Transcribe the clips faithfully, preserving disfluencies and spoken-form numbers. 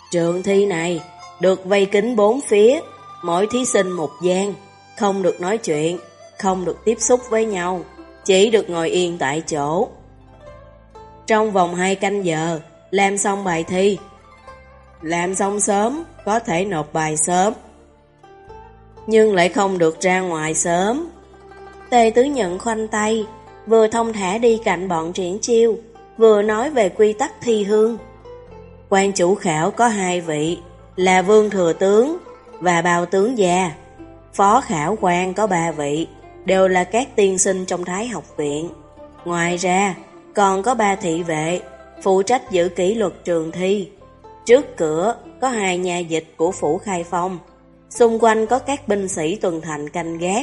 Trường thi này được vây kín bốn phía, mỗi thí sinh một gian, không được nói chuyện, không được tiếp xúc với nhau, chỉ được ngồi yên tại chỗ. Trong vòng hai canh giờ, làm xong bài thi. Làm xong sớm, có thể nộp bài sớm, nhưng lại không được ra ngoài sớm. Tề Tứ Nhận khoanh tay, vừa thông thả đi cạnh bọn Triển Chiêu, vừa nói về quy tắc thi hương. Quan chủ khảo có hai vị, là Vương Thừa Tướng và Bào Tướng Gia. Phó khảo quan có ba vị, đều là các tiên sinh trong Thái học viện. Ngoài ra, còn có ba thị vệ, phụ trách giữ kỷ luật trường thi. Trước cửa có hai nha dịch của phủ Khai Phong, xung quanh có các binh sĩ tuần thành canh gác.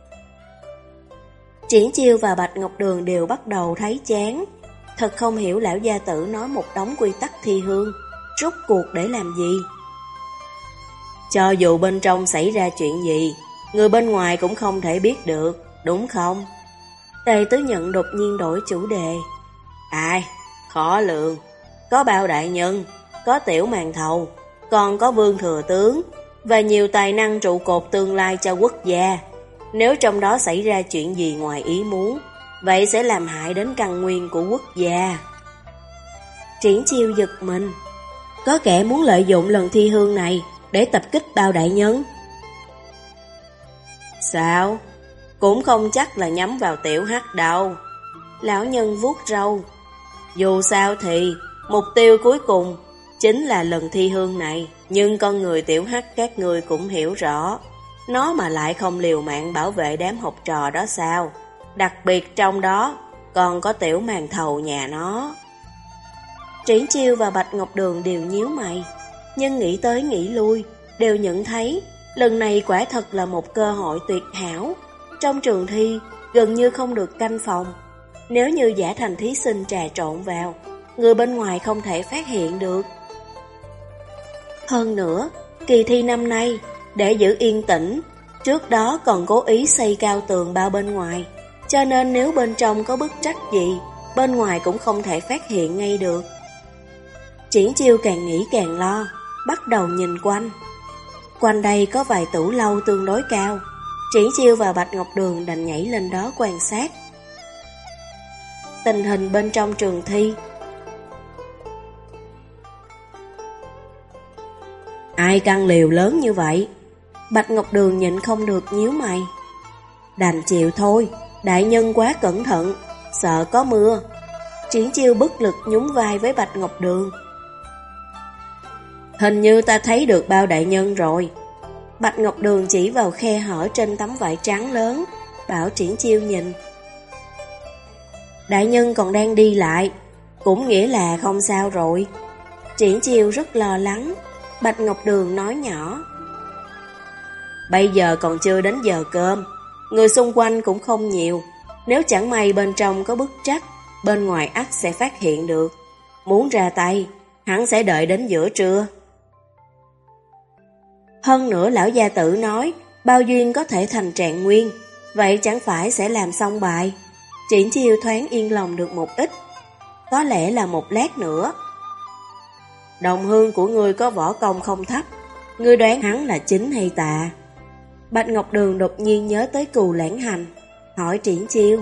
Triển Chiêu và Bạch Ngọc Đường đều bắt đầu thấy chán. Thật không hiểu lão gia tử nói một đống quy tắc thi hương, rốt cuộc để làm gì? Cho dù bên trong xảy ra chuyện gì, người bên ngoài cũng không thể biết được, đúng không? Tề Tứ Nhận đột nhiên đổi chủ đề. Ai? Khó lường. Có Bao đại nhân, có Tiểu Màn Thầu, còn có Vương Thừa Tướng và nhiều tài năng trụ cột tương lai cho quốc gia. Nếu trong đó xảy ra chuyện gì ngoài ý muốn, vậy sẽ làm hại đến căn nguyên của quốc gia. Triển Chiêu giật mình. Có kẻ muốn lợi dụng lần thi hương này để tập kích Bao đại nhân. Sao? Cũng không chắc là nhắm vào Tiểu Hắc đâu. Lão nhân vuốt râu. Dù sao thì mục tiêu cuối cùng chính là lần thi hương này, nhưng con người Tiểu Hắc các người cũng hiểu rõ. Nó mà lại không liều mạng bảo vệ đám học trò đó sao? Đặc biệt trong đó còn có Tiểu Màn Thầu nhà nó. Triển Chiêu và Bạch Ngọc Đường đều nhíu mày, nhưng nghĩ tới nghĩ lui, đều nhận thấy lần này quả thật là một cơ hội tuyệt hảo. Trong trường thi gần như không được canh phòng. Nếu như giả thành thí sinh trà trộn vào, người bên ngoài không thể phát hiện được. Hơn nữa, kỳ thi năm nay, để giữ yên tĩnh, trước đó còn cố ý xây cao tường bao bên ngoài, cho nên nếu bên trong có bức trách gì, bên ngoài cũng không thể phát hiện ngay được. Triển Chiêu càng nghĩ càng lo, bắt đầu nhìn quanh. Quanh đây có vài tủ lâu tương đối cao, Triển Chiêu và Bạch Ngọc Đường đành nhảy lên đó quan sát tình hình bên trong trường thi. Ai căn liều lớn như vậy? Bạch Ngọc Đường nhịn không được nhíu mày. Đành chịu thôi, đại nhân quá cẩn thận, sợ có mưa. Triển Chiêu bất lực nhún vai với Bạch Ngọc Đường. Hình như ta thấy được Bao đại nhân rồi. Bạch Ngọc Đường chỉ vào khe hở trên tấm vải trắng lớn, bảo Triển Chiêu nhìn. Đại nhân còn đang đi lại, cũng nghĩa là không sao rồi. Triển Chiêu rất lo lắng. Bạch Ngọc Đường nói nhỏ. Bây giờ còn chưa đến giờ cơm, người xung quanh cũng không nhiều. Nếu chẳng may bên trong có bức trách, bên ngoài ắt sẽ phát hiện được. Muốn ra tay, hắn sẽ đợi đến giữa trưa. Hơn nữa lão gia tử nói Bao duyên có thể thành trạng nguyên, vậy chẳng phải sẽ làm xong bài. Triển Chiêu thoáng yên lòng được một ít. Có lẽ là một lát nữa. Đồng hương của ngươi có võ công không thấp, ngươi đoán hắn là chính hay tà? Bạch Ngọc Đường đột nhiên nhớ tới Cù Lãng Hành, hỏi Triển Chiêu.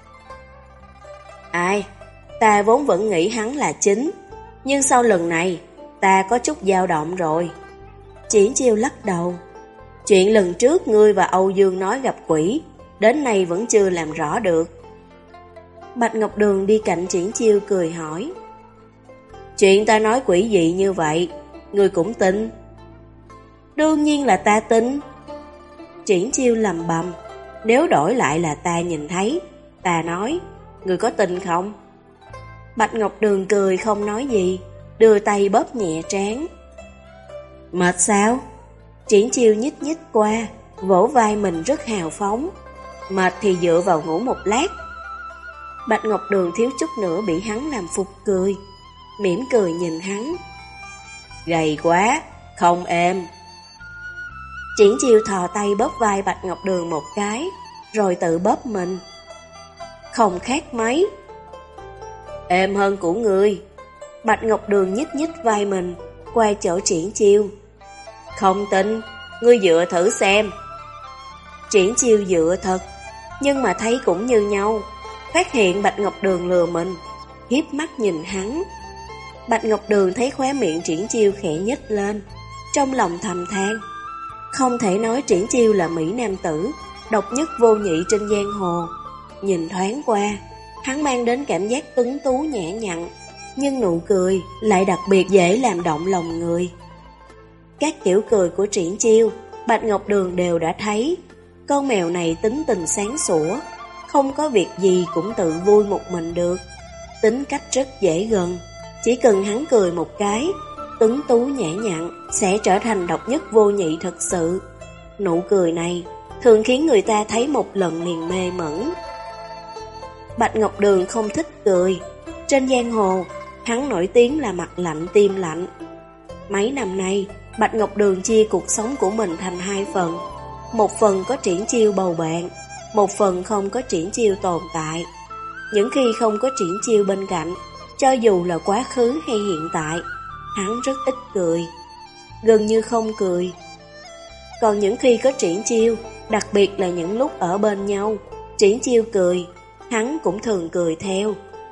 Ai, ta vốn vẫn nghĩ hắn là chính, nhưng sau lần này ta có chút dao động rồi. Triển Chiêu lắc đầu. Chuyện lần trước ngươi và Âu Dương nói gặp quỷ, đến nay vẫn chưa làm rõ được. Bạch Ngọc Đường đi cạnh Triển Chiêu cười hỏi. Chuyện ta nói quỷ dị như vậy, ngươi cũng tin? Đương nhiên là ta tin. Triển Chiêu lầm bầm. Nếu đổi lại là ta nhìn thấy, ta nói, ngươi có tin không? Bạch Ngọc Đường cười không nói gì, đưa tay bóp nhẹ trán. Mệt sao? Triển Chiêu nhích nhích qua, vỗ vai mình rất hào phóng. Mệt thì dựa vào ngủ một lát. Bạch Ngọc Đường thiếu chút nữa bị hắn làm phục cười, mỉm cười nhìn hắn. Gầy quá, không êm. Triển Chiêu thò tay bóp vai Bạch Ngọc Đường một cái, rồi tự bóp mình. Không khác mấy. Êm hơn của ngươi. Bạch Ngọc Đường nhích nhích vai mình, qua chỗ Triển Chiêu. Không tin, ngươi dựa thử xem. Triển Chiêu dựa thật, nhưng mà thấy cũng như nhau, phát hiện Bạch Ngọc Đường lừa mình, hiếp mắt nhìn hắn. Bạch Ngọc Đường thấy khóe miệng Triển Chiêu khẽ nhếch lên, trong lòng thầm than. Không thể nói Triển Chiêu là mỹ nam tử, độc nhất vô nhị trên giang hồ. Nhìn thoáng qua, hắn mang đến cảm giác tuấn tú nhã nhặn, nhưng nụ cười lại đặc biệt dễ làm động lòng người. Các kiểu cười của Triển Chiêu, Bạch Ngọc Đường đều đã thấy. Con mèo này tính tình sáng sủa, không có việc gì cũng tự vui một mình được. Tính cách rất dễ gần, chỉ cần hắn cười một cái, tuấn tú nhã nhặn sẽ trở thành độc nhất vô nhị thật sự. Nụ cười này thường khiến người ta thấy một lần liền mê mẩn. Bạch Ngọc Đường không thích cười. Trên giang hồ, hắn nổi tiếng là mặt lạnh tim lạnh. Mấy năm nay, Bạch Ngọc Đường chia cuộc sống của mình thành hai phần. Một phần có Triển Chiêu bầu bạn, một phần không có Triển Chiêu tồn tại. Những khi không có Triển Chiêu bên cạnh, cho dù là quá khứ hay hiện tại, hắn rất ít cười, gần như không cười. Còn những khi có Triển Chiêu, đặc biệt là những lúc ở bên nhau, Triển Chiêu cười, hắn cũng thường cười theo.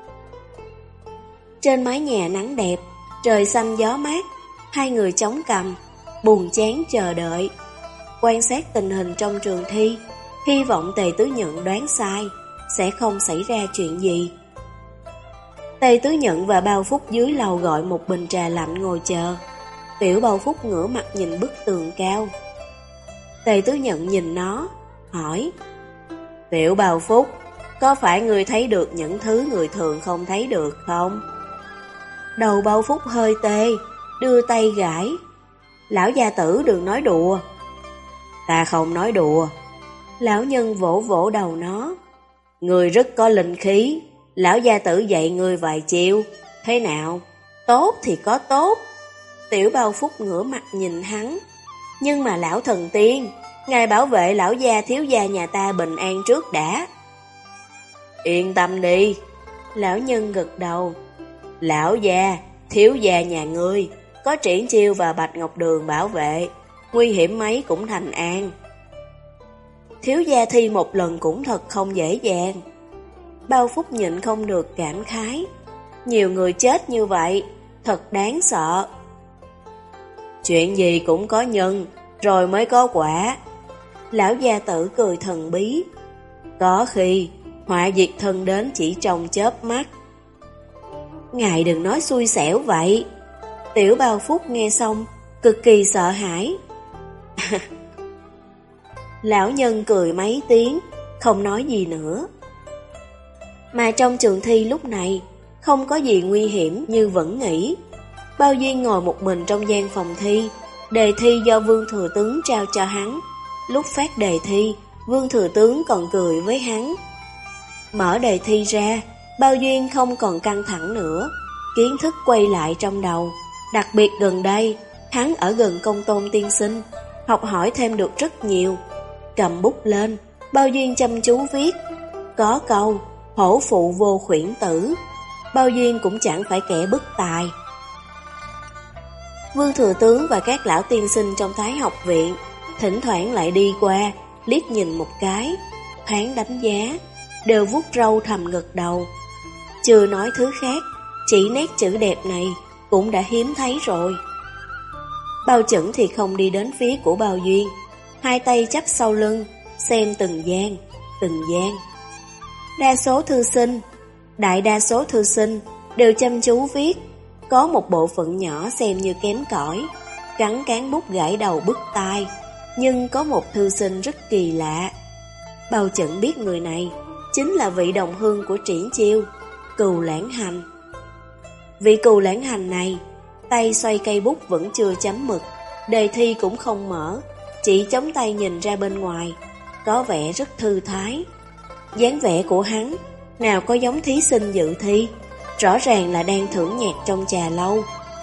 Trên mái nhà nắng đẹp, trời xanh gió mát, hai người chống cằm, buồn chán chờ đợi, quan sát tình hình trong trường thi, hy vọng Tề Tứ Nhận đoán sai, sẽ không xảy ra chuyện gì. Tề Tứ Nhận và Bao Phúc dưới lầu gọi một bình trà lạnh ngồi chờ. Tiểu Bao Phúc ngửa mặt nhìn bức tường cao. Tề Tứ Nhận nhìn nó, hỏi: Tiểu Bao Phúc, có phải người thấy được những thứ người thường không thấy được không? Đầu Bao Phúc hơi tê, đưa tay gãi. Lão gia tử đừng nói đùa. Ta không nói đùa. Lão nhân vỗ vỗ đầu nó. Người rất có linh khí, lão gia tử dạy người vài chiêu, thế nào? Tốt thì có tốt. Tiểu Bao Phúc ngửa mặt nhìn hắn. Nhưng mà lão thần tiên, ngài bảo vệ lão gia thiếu gia nhà ta bình an trước đã. Yên tâm đi. Lão nhân gật đầu. Lão gia, thiếu gia nhà ngươi, có Triển Chiêu và Bạch Ngọc Đường bảo vệ, nguy hiểm mấy cũng thành an. Thiếu gia thi một lần cũng thật không dễ dàng. Bao Phúc nhịn không được cảm khái. Nhiều người chết như vậy, thật đáng sợ. Chuyện gì cũng có nhân, rồi mới có quả. Lão gia tử cười thần bí. Có khi, họa diệt thân đến chỉ trong chớp mắt. Ngài đừng nói xui xẻo vậy. Tiểu Bao Phúc nghe xong, cực kỳ sợ hãi. Lão nhân cười mấy tiếng, không nói gì nữa. Mà trong trường thi lúc này, không có gì nguy hiểm như vẫn nghĩ. Bao Duyên ngồi một mình trong gian phòng thi, đề thi do Vương Thừa Tướng trao cho hắn. Lúc phát đề thi, Vương Thừa Tướng còn cười với hắn. Mở đề thi ra, Bao Duyên không còn căng thẳng nữa, kiến thức quay lại trong đầu. Đặc biệt gần đây, hắn ở gần Công Tôn tiên sinh, học hỏi thêm được rất nhiều. Cầm bút lên, Bao Duyên chăm chú viết. Có câu, hổ phụ vô khuyển tử. Bao Duyên cũng chẳng phải kẻ bất tài. Vương Thừa Tướng và các lão tiên sinh trong Thái học viện thỉnh thoảng lại đi qua, liếc nhìn một cái, thoáng đánh giá, đều vuốt râu thầm gật đầu. Chưa nói thứ khác, chỉ nét chữ đẹp này cũng đã hiếm thấy rồi. Bao Chẩn thì không đi đến phía của Bao Duyên, hai tay chắp sau lưng, xem từng gian, từng gian. Đa số thư sinh, đại đa số thư sinh đều chăm chú viết, có một bộ phận nhỏ xem như kém cỏi, cắn cán bút gãi đầu bứt tai. Nhưng có một thư sinh rất kỳ lạ. Bao Chẩn biết người này chính là vị đồng hương của Triển Chiêu, Cừu Lãng Hành. Vị Cừu Lãng Hành này, tay xoay cây bút vẫn chưa chấm mực, đề thi cũng không mở, chỉ chống tay nhìn ra bên ngoài, có vẻ rất thư thái. Dáng vẻ của hắn nào có giống thí sinh dự thi, rõ ràng là đang thưởng nhạc trong trà lâu.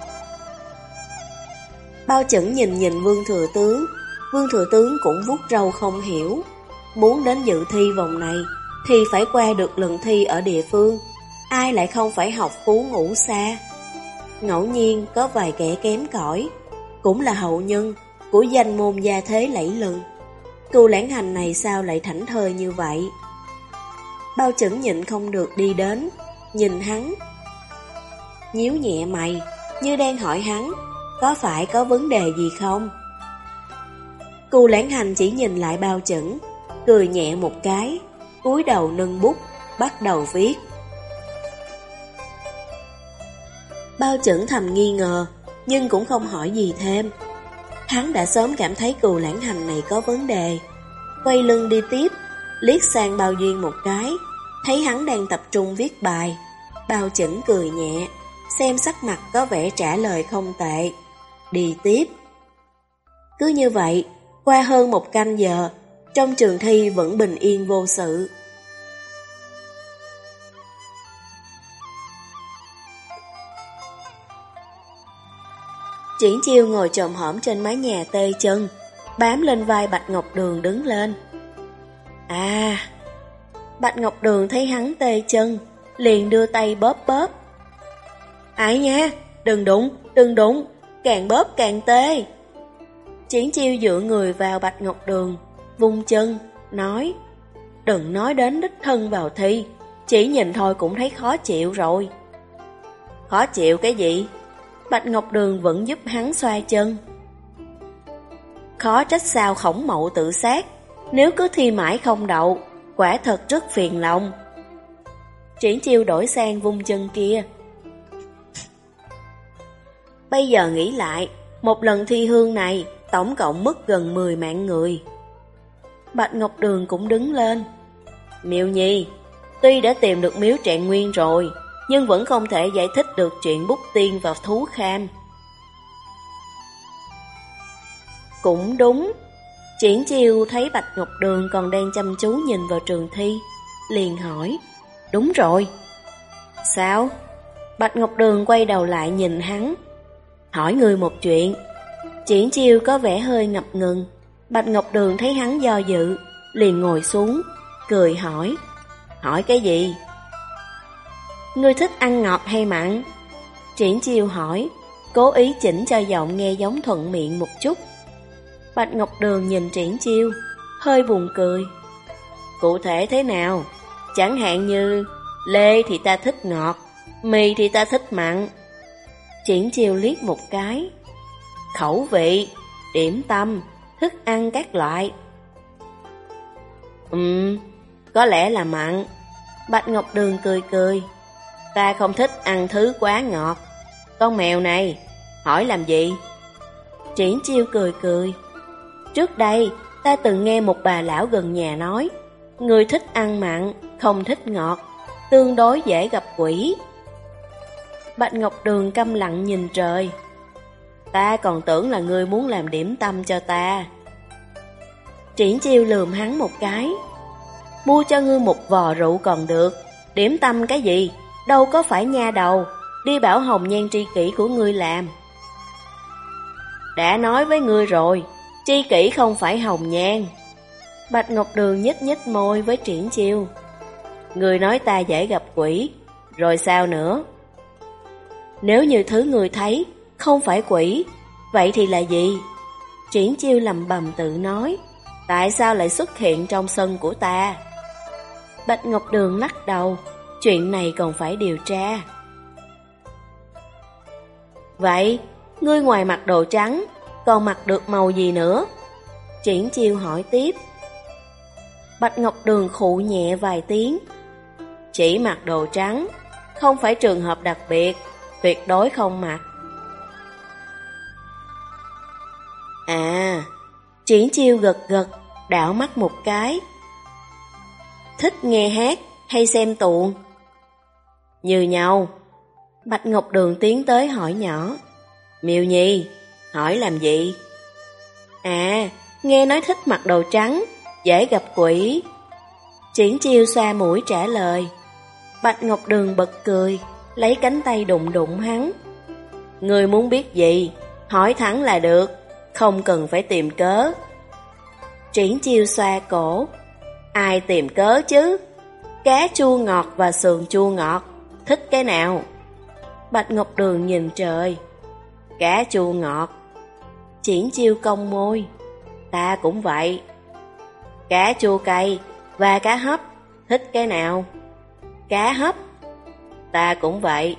Bao Chẩn nhìn nhìn Vương Thừa Tướng, Vương Thừa Tướng cũng vuốt râu không hiểu. Muốn đến dự thi vòng này thì phải qua được lần thi ở địa phương, ai lại không phải học Phú Ngũ Sa. Ngẫu nhiên có vài kẻ kém cỏi, cũng là hậu nhân của danh môn gia thế lẫy lừng. Cưu Lãng Hành này sao lại thảnh thơi như vậy? Bao Chẩn nhịn không được đi đến, nhìn hắn, nhíu nhẹ mày, như đang hỏi hắn, có phải có vấn đề gì không? Cưu Lãng Hành chỉ nhìn lại Bao Chẩn, cười nhẹ một cái, cúi đầu nâng bút, bắt đầu viết. Bao Chẩn thầm nghi ngờ, nhưng cũng không hỏi gì thêm. Hắn đã sớm cảm thấy Cưu Lãng Hành này có vấn đề. Quay lưng đi tiếp, liếc sang Bao Duyên một cái, thấy hắn đang tập trung viết bài. Bao Chẩn cười nhẹ, xem sắc mặt có vẻ trả lời không tệ. Đi tiếp. Cứ như vậy, qua hơn một canh giờ, trong trường thi vẫn bình yên vô sự. Triển Chiêu ngồi chồm hổm trên mái nhà tê chân, bám lên vai Bạch Ngọc Đường đứng lên. À, Bạch Ngọc Đường thấy hắn tê chân, liền đưa tay bóp bóp. Ái nha, đừng đụng, đừng đụng, càng bóp càng tê. Triển Chiêu dựa người vào Bạch Ngọc Đường, vung chân, nói, đừng nói đến đích thân vào thi, chỉ nhìn thôi cũng thấy khó chịu rồi. Khó chịu cái gì? Bạch Ngọc Đường vẫn giúp hắn xoa chân. Khó trách sao Khổng Mậu tự sát, nếu cứ thi mãi không đậu, quả thật rất phiền lòng. Triển Chiêu đổi sang vung chân kia. Bây giờ nghĩ lại, một lần thi hương này tổng cộng mất gần mười mạng người. Bạch Ngọc Đường cũng đứng lên. Miêu Nhi, tuy đã tìm được miếu Trạng Nguyên rồi, nhưng vẫn không thể giải thích được chuyện bút tiên và thú kham. Cũng đúng. Triển Chiêu thấy Bạch Ngọc Đường còn đang chăm chú nhìn vào trường thi, liền hỏi, đúng rồi. Sao? Bạch Ngọc Đường quay đầu lại nhìn hắn. Hỏi người một chuyện. Triển Chiêu có vẻ hơi ngập ngừng. Bạch Ngọc Đường thấy hắn do dự, liền ngồi xuống, cười hỏi. Hỏi cái gì? Ngươi thích ăn ngọt hay mặn? Triển Chiêu hỏi, cố ý chỉnh cho giọng nghe giống thuận miệng một chút. Bạch Ngọc Đường nhìn Triển Chiêu, hơi buồn cười. Cụ thể thế nào? Chẳng hạn như lê thì ta thích ngọt, mì thì ta thích mặn. Triển Chiêu liếc một cái. Khẩu vị, điểm tâm, thức ăn các loại. Ừm, có lẽ là mặn. Bạch Ngọc Đường cười cười. Ta không thích ăn thứ quá ngọt. Con mèo này, hỏi làm gì? Triển Chiêu cười cười. Trước đây, ta từng nghe một bà lão gần nhà nói, người thích ăn mặn, không thích ngọt, tương đối dễ gặp quỷ. Bạch Ngọc Đường câm lặng nhìn trời. Ta còn tưởng là ngươi muốn làm điểm tâm cho ta. Triển Chiêu lườm hắn một cái. Mua cho ngươi một vò rượu còn được, điểm tâm cái gì, đâu có phải nha đầu, đi bảo hồng nhan tri kỷ của ngươi làm. Đã nói với ngươi rồi, tri kỷ không phải hồng nhan. Bạch Ngọc Đường nhếch nhếch môi với Triển Chiêu. Ngươi nói ta dễ gặp quỷ, rồi sao nữa? Nếu như thứ ngươi thấy không phải quỷ, vậy thì là gì? Triển Chiêu lầm bầm tự nói. Tại sao lại xuất hiện trong sân của ta? Bạch Ngọc Đường lắc đầu. Chuyện này còn phải điều tra. Vậy, ngươi ngoài mặc đồ trắng, còn mặc được màu gì nữa? Triển Chiêu hỏi tiếp. Bạch Ngọc Đường khụ nhẹ vài tiếng. Chỉ mặc đồ trắng, không phải trường hợp đặc biệt, tuyệt đối không mặc. À, Triển Chiêu gật gật, đảo mắt một cái. Thích nghe hát hay xem tuồng? Như nhau. Bạch Ngọc Đường tiến tới hỏi nhỏ. Miêu Nhi, hỏi làm gì? À, nghe nói thích mặc đồ trắng, dễ gặp quỷ. Triển Chiêu xoa mũi trả lời. Bạch Ngọc Đường bật cười, lấy cánh tay đụng đụng hắn. Ngươi muốn biết gì, hỏi thẳng là được, không cần phải tìm cớ. Triển Chiêu xoa cổ. Ai tìm cớ chứ? Cá chua ngọt và sườn chua ngọt, thích cái nào? Bạch Ngọc Đường nhìn trời. Cá chua ngọt. Triển Chiêu cong môi. Ta cũng vậy. Cá chua cay và cá hấp, thích cái nào? Cá hấp. Ta cũng vậy.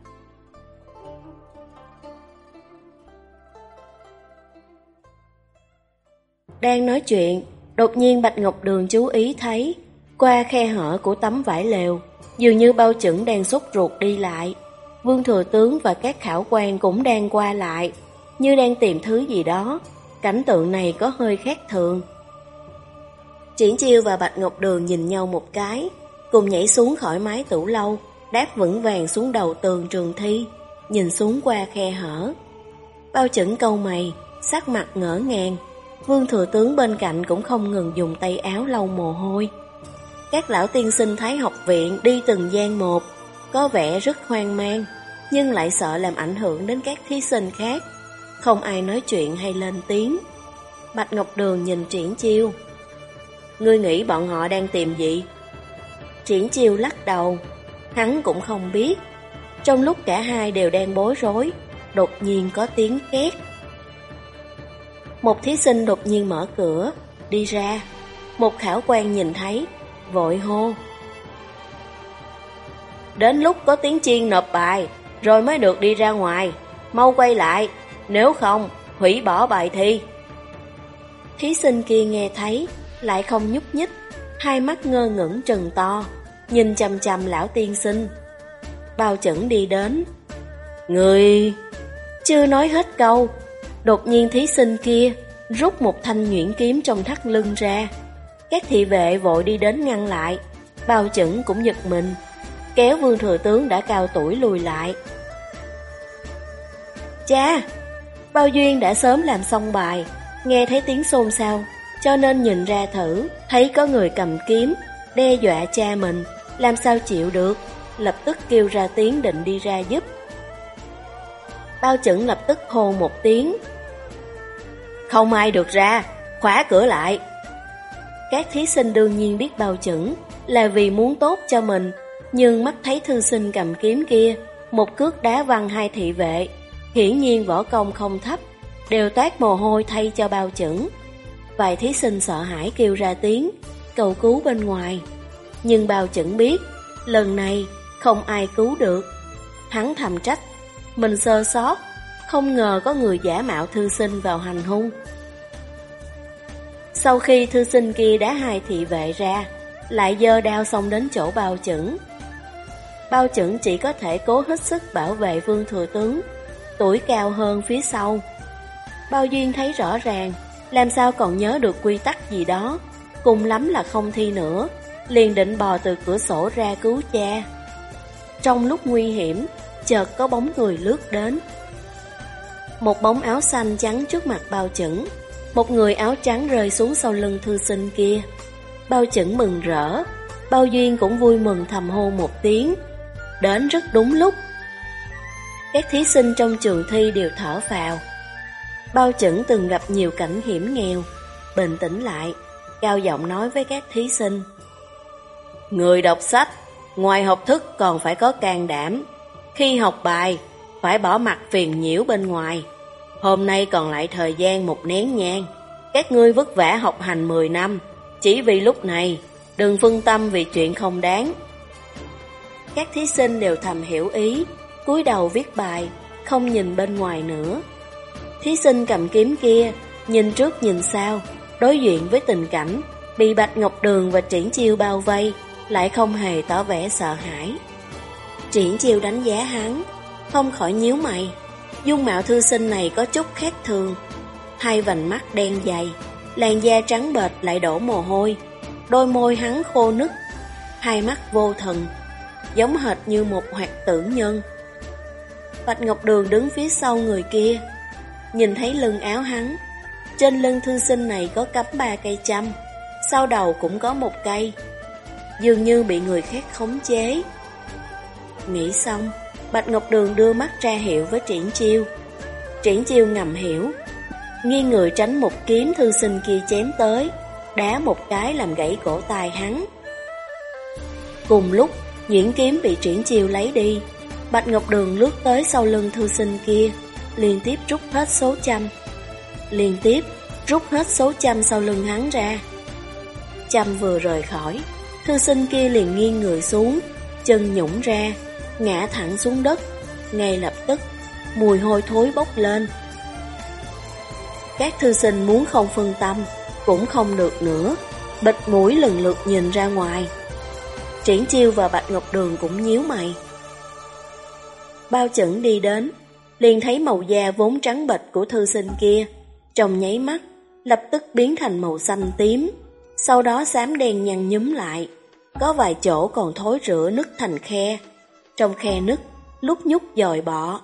Đang nói chuyện, đột nhiên Bạch Ngọc Đường chú ý thấy, qua khe hở của tấm vải lều, dường như Bao Chững đang sốt ruột đi lại. Vương Thừa Tướng và các khảo quan cũng đang qua lại, như đang tìm thứ gì đó. Cảnh tượng này có hơi khác thường. Triển Chiêu và Bạch Ngọc Đường nhìn nhau một cái, cùng nhảy xuống khỏi mái tủ lâu, đáp vững vàng xuống đầu tường trường thi, nhìn xuống qua khe hở. Bao Chững cau mày, sắc mặt ngỡ ngàng. Vương Thừa Tướng bên cạnh cũng không ngừng dùng tay áo lau mồ hôi. Các lão tiên sinh Thái học viện đi từng gian một, có vẻ rất hoang mang, nhưng lại sợ làm ảnh hưởng đến các thí sinh khác. Không ai nói chuyện hay lên tiếng. Bạch Ngọc Đường nhìn Triển Chiêu. Ngươi nghĩ bọn họ đang tìm gì? Triển Chiêu lắc đầu. Hắn cũng không biết. Trong lúc cả hai đều đang bối rối, đột nhiên có tiếng két. Một thí sinh đột nhiên mở cửa, đi ra. Một khảo quan nhìn thấy, vội hô. Đến lúc có tiếng chiên nộp bài, rồi mới được đi ra ngoài. Mau quay lại, nếu không, hủy bỏ bài thi. Thí sinh kia nghe thấy, lại không nhúc nhích, hai mắt ngơ ngẩn trừng to, nhìn chằm chằm lão tiên sinh. Bao Chững đi đến. Người... Chưa nói hết câu, đột nhiên thí sinh kia rút một thanh nhuyễn kiếm trong thắt lưng ra. Các thị vệ vội đi đến ngăn lại. Bao Chững cũng giật mình, kéo Vương Thừa Tướng đã cao tuổi lùi lại. Cha! Bao Duyên đã sớm làm xong bài, nghe thấy tiếng xôn xao, cho nên nhìn ra thử, thấy có người cầm kiếm, đe dọa cha mình, làm sao chịu được, lập tức kêu ra tiếng định đi ra giúp. Bao Chững lập tức hô một tiếng. Không ai được ra, khóa cửa lại. Các thí sinh đương nhiên biết Bao Chững là vì muốn tốt cho mình, nhưng mắt thấy thư sinh cầm kiếm kia, một cước đá văng hai thị vệ, hiển nhiên võ công không thấp, đều toát mồ hôi thay cho Bao Chững. Vài thí sinh sợ hãi kêu ra tiếng, cầu cứu bên ngoài. Nhưng Bao Chững biết, lần này không ai cứu được. Hắn thầm trách, mình sơ sót, không ngờ có người giả mạo thư sinh vào hành hung. Sau khi thư sinh kia đá hai thị vệ ra, lại giơ đao xông đến chỗ Bao Chững. Bao Chững chỉ có thể cố hết sức bảo vệ Vương Thừa Tướng, tuổi cao hơn phía sau. Bao Duyên thấy rõ ràng, làm sao còn nhớ được quy tắc gì đó, cùng lắm là không thi nữa, liền định bò từ cửa sổ ra cứu cha. Trong lúc nguy hiểm, chợt có bóng người lướt đến. Một bóng áo xanh trắng trước mặt Bao Chững, một người áo trắng rơi xuống sau lưng thư sinh kia. Bao Chững mừng rỡ, Bao Duyên cũng vui mừng thầm hô một tiếng, đến rất đúng lúc. Các thí sinh trong trường thi đều thở phào. Bao Chững từng gặp nhiều cảnh hiểm nghèo, bình tĩnh lại, cao giọng nói với các thí sinh. Người đọc sách, ngoài học thức còn phải có can đảm. Khi học bài, phải bỏ mặc phiền nhiễu bên ngoài. Hôm nay còn lại thời gian một nén nhang. Các ngươi vất vả học hành mười năm, chỉ vì lúc này, đừng phân tâm vì chuyện không đáng. Các thí sinh đều thầm hiểu ý, cúi đầu viết bài, không nhìn bên ngoài nữa. Thí sinh cầm kiếm kia, nhìn trước nhìn sau, đối diện với tình cảnh bị Bạch Ngọc Đường và Triển Chiêu bao vây, lại không hề tỏ vẻ sợ hãi. Triển Chiêu đánh giá hắn, không khỏi nhíu mày. Dung mạo thư sinh này có chút khác thường. Hai vành mắt đen dày, làn da trắng bệch lại đổ mồ hôi, đôi môi hắn khô nứt, hai mắt vô thần, giống hệt như một hoạt tử nhân. Bạch Ngọc Đường đứng phía sau người kia, nhìn thấy lưng áo hắn. Trên lưng thư sinh này có cắm ba cây châm, sau đầu cũng có một cây, dường như bị người khác khống chế. Nghĩ xong, Bạch Ngọc Đường đưa mắt ra hiệu với Triển Chiêu. Triển Chiêu ngầm hiểu, nghiêng người tránh một kiếm thư sinh kia chém tới, đá một cái làm gãy cổ tay hắn. Cùng lúc, nhuyễn kiếm bị Triển Chiêu lấy đi, Bạch Ngọc Đường lướt tới sau lưng thư sinh kia, liên tiếp rút hết số châm. Liên tiếp rút hết số châm sau lưng hắn ra. Châm vừa rời khỏi, thư sinh kia liền nghiêng người xuống, chân nhũng ra, ngã thẳng xuống đất. Ngay lập tức, mùi hôi thối bốc lên. Các thư sinh muốn không phân tâm, cũng không được nữa, bịt mũi lần lượt nhìn ra ngoài. Triển Chiêu và Bạch Ngọc Đường cũng nhíu mày. Bao Chẩn đi đến, liền thấy màu da vốn trắng bệch của thư sinh kia, trong nháy mắt, lập tức biến thành màu xanh tím, sau đó xám đen nhăn nhúm lại, có vài chỗ còn thối rữa nứt thành khe. Trong khe nứt, lúc nhúc dòi bọ.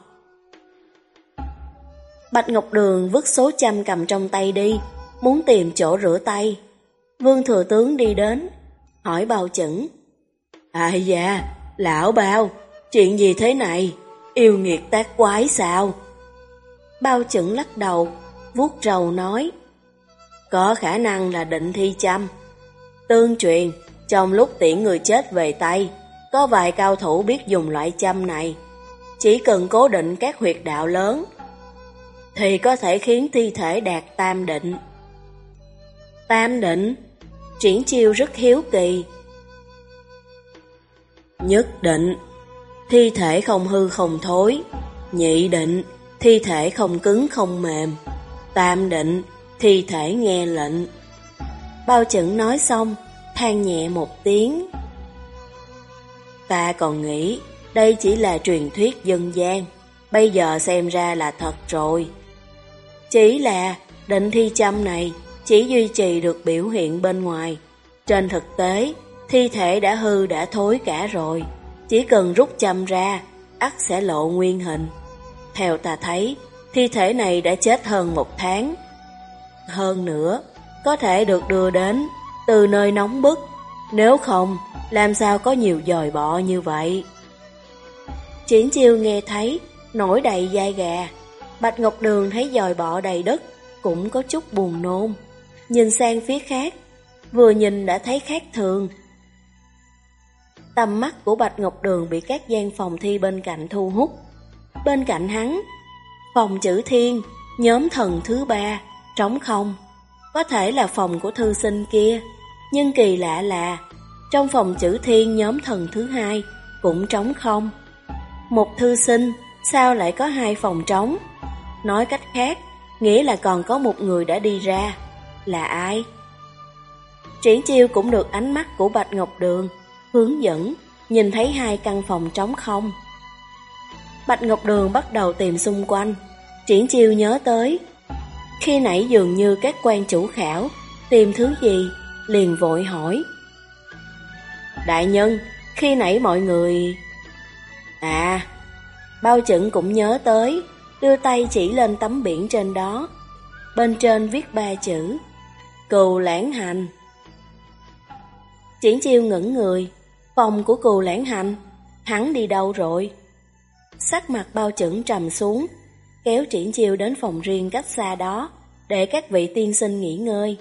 Bạch Ngọc Đường vứt số châm cầm trong tay đi, muốn tìm chỗ rửa tay. Vương Thừa Tướng đi đến, hỏi Bao Chẩn: Ai da, lão Bao, chuyện gì thế này? Yêu nghiệt tác quái sao? Bao Chẩn lắc đầu, vuốt râu nói: Có khả năng là định thi châm. Tương truyền, trong lúc tiễn người chết về tay, có vài cao thủ biết dùng loại châm này. Chỉ cần cố định các huyệt đạo lớn, thì có thể khiến thi thể đạt tam định. Tam định? Triển Chiêu rất hiếu kỳ. Nhất định, thi thể không hư không thối. Nhị định, thi thể không cứng không mềm. Tam định, thi thể nghe lệnh. Bao Chẩn nói xong, than nhẹ một tiếng. Ta còn nghĩ đây chỉ là truyền thuyết dân gian, bây giờ xem ra là thật rồi. Chỉ là định thi châm này chỉ duy trì được biểu hiện bên ngoài. Trên thực tế, thi thể đã hư đã thối cả rồi. Chỉ cần rút châm ra, ắt sẽ lộ nguyên hình. Theo ta thấy, thi thể này đã chết hơn một tháng. Hơn nữa, có thể được đưa đến từ nơi nóng bức. Nếu không, làm sao có nhiều dòi bọ như vậy? Triển Chiêu nghe thấy, nổi đầy da gà. Bạch Ngọc Đường thấy dòi bọ đầy đất, cũng có chút buồn nôn. Nhìn sang phía khác, vừa nhìn đã thấy khác thường. Tầm mắt của Bạch Ngọc Đường bị các gian phòng thi bên cạnh thu hút. Bên cạnh hắn, phòng chữ thiên, nhóm thần thứ ba, trống không. Có thể là phòng của thư sinh kia, nhưng kỳ lạ là trong phòng chữ thiên nhóm thần thứ hai cũng trống không. Một thư sinh sao lại có hai phòng trống? Nói cách khác, nghĩa là còn có một người đã đi ra. Là ai? Triển Chiêu cũng được ánh mắt của Bạch Ngọc Đường hướng dẫn, nhìn thấy hai căn phòng trống không. Bạch Ngọc Đường bắt đầu tìm xung quanh. Triển Chiêu nhớ tới khi nãy dường như các quan chủ khảo tìm thứ gì, liền vội hỏi: Đại nhân, khi nãy mọi người... À, Bao Chẩn cũng nhớ tới, đưa tay chỉ lên tấm biển trên đó. Bên trên viết ba chữ: Cừu Lãng Hành. Triển Chiêu ngẩn người. Phòng của Cừu Lãng Hành, hắn đi đâu rồi? Sắc mặt Bao Chẩn trầm xuống, kéo Triển Chiêu đến phòng riêng cách xa đó, để các vị tiên sinh nghỉ ngơi.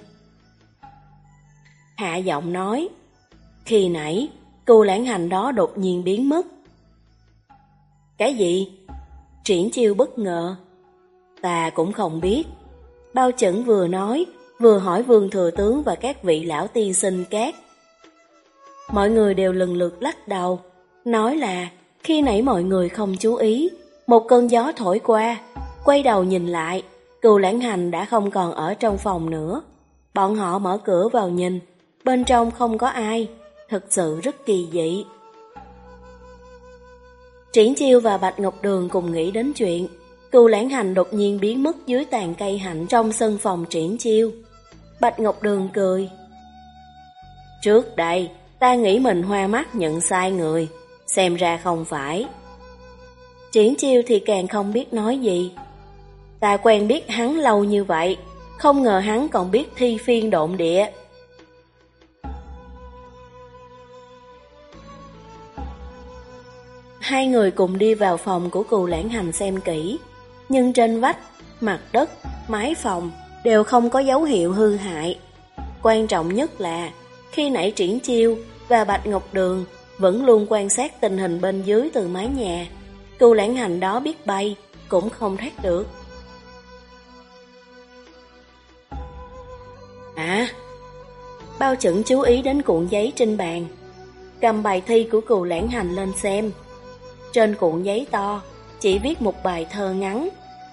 Hạ giọng nói: Khi nãy, Cừu Lãng Hành đó đột nhiên biến mất. Cái gì? Triển Chiêu bất ngờ. Ta cũng không biết. Bao Chẩn vừa nói, vừa hỏi Vương Thừa Tướng và các vị lão tiên sinh khác. Mọi người đều lần lượt lắc đầu, nói là khi nãy mọi người không chú ý, một cơn gió thổi qua, quay đầu nhìn lại, Cừu Lãng Hành đã không còn ở trong phòng nữa. Bọn họ mở cửa vào nhìn, bên trong không có ai, thực sự rất kỳ dị. Triển Chiêu và Bạch Ngọc Đường cùng nghĩ đến chuyện Cừu Lãng Hành đột nhiên biến mất dưới tàn cây hạnh trong sân phòng Triển Chiêu. Bạch Ngọc Đường cười: Trước đây, ta nghĩ mình hoa mắt nhận sai người, xem ra không phải. Triển Chiêu thì càng không biết nói gì. Ta quen biết hắn lâu như vậy, không ngờ hắn còn biết thi phiên độn địa. Hai người cùng đi vào phòng của Cừu Lãng Hành xem kỹ, nhưng trên vách, mặt đất, mái phòng đều không có dấu hiệu hư hại. Quan trọng nhất là khi nãy Triển Chiêu và Bạch Ngọc Đường vẫn luôn quan sát tình hình bên dưới từ mái nhà, Cưu Lãng Hành đó biết bay, cũng không thoát được. À, Bao Chẩn chú ý đến cuộn giấy trên bàn, cầm bài thi của Cưu Lãng Hành lên xem. Trên cuộn giấy to, chỉ viết một bài thơ ngắn.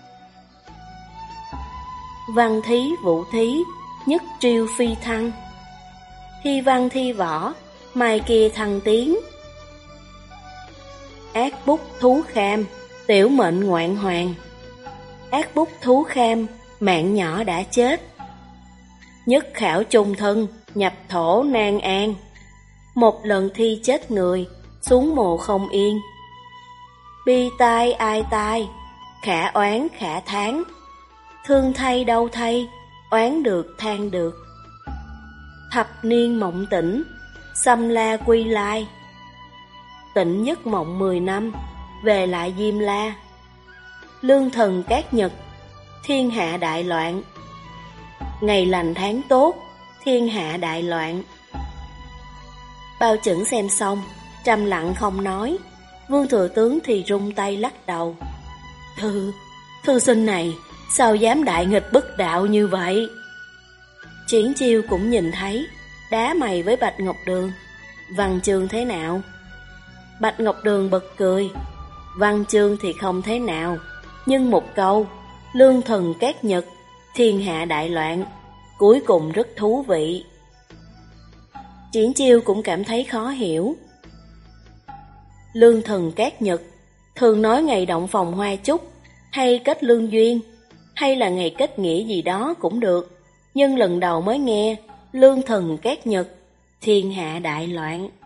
Văn thí vũ thí, nhất triêu phi thăng. Thi văn thi võ, mai kia thăng tiến. Ác bút thú kham, tiểu mệnh ngoạn hoàng. Ác bút thú kham, mạng nhỏ đã chết. Nhất khảo chung thân, nhập thổ nan an. Một lần thi chết người, xuống mồ không yên. Bi tai ai tai, khả oán khả thán. Thương thay đau thay, oán được than được. Thập niên mộng tỉnh, xâm la quy lai. Tỉnh giấc mộng mười năm, về lại Diêm La. Lương thần cát nhật, thiên hạ đại loạn. Ngày lành tháng tốt, thiên hạ đại loạn. Bao Chẩn xem xong, trầm lặng không nói. Vương thừa tướng thì rung tay lắc đầu. Thư, thư sinh này, sao dám đại nghịch bất đạo như vậy? Triển Chiêu cũng nhìn thấy, đá mày với Bạch Ngọc Đường. Văn chương thế nào? Bạch Ngọc Đường bật cười. Văn chương thì không thế nào, nhưng một câu lương thần cát nhật, thiên hạ đại loạn, cuối cùng rất thú vị. Triển Chiêu cũng cảm thấy khó hiểu. Lương thần cát nhật thường nói ngày động phòng hoa chúc, hay kết lương duyên, hay là ngày kết nghĩa gì đó cũng được. Nhưng lần đầu mới nghe lương thần cát nhật, thiên hạ đại loạn.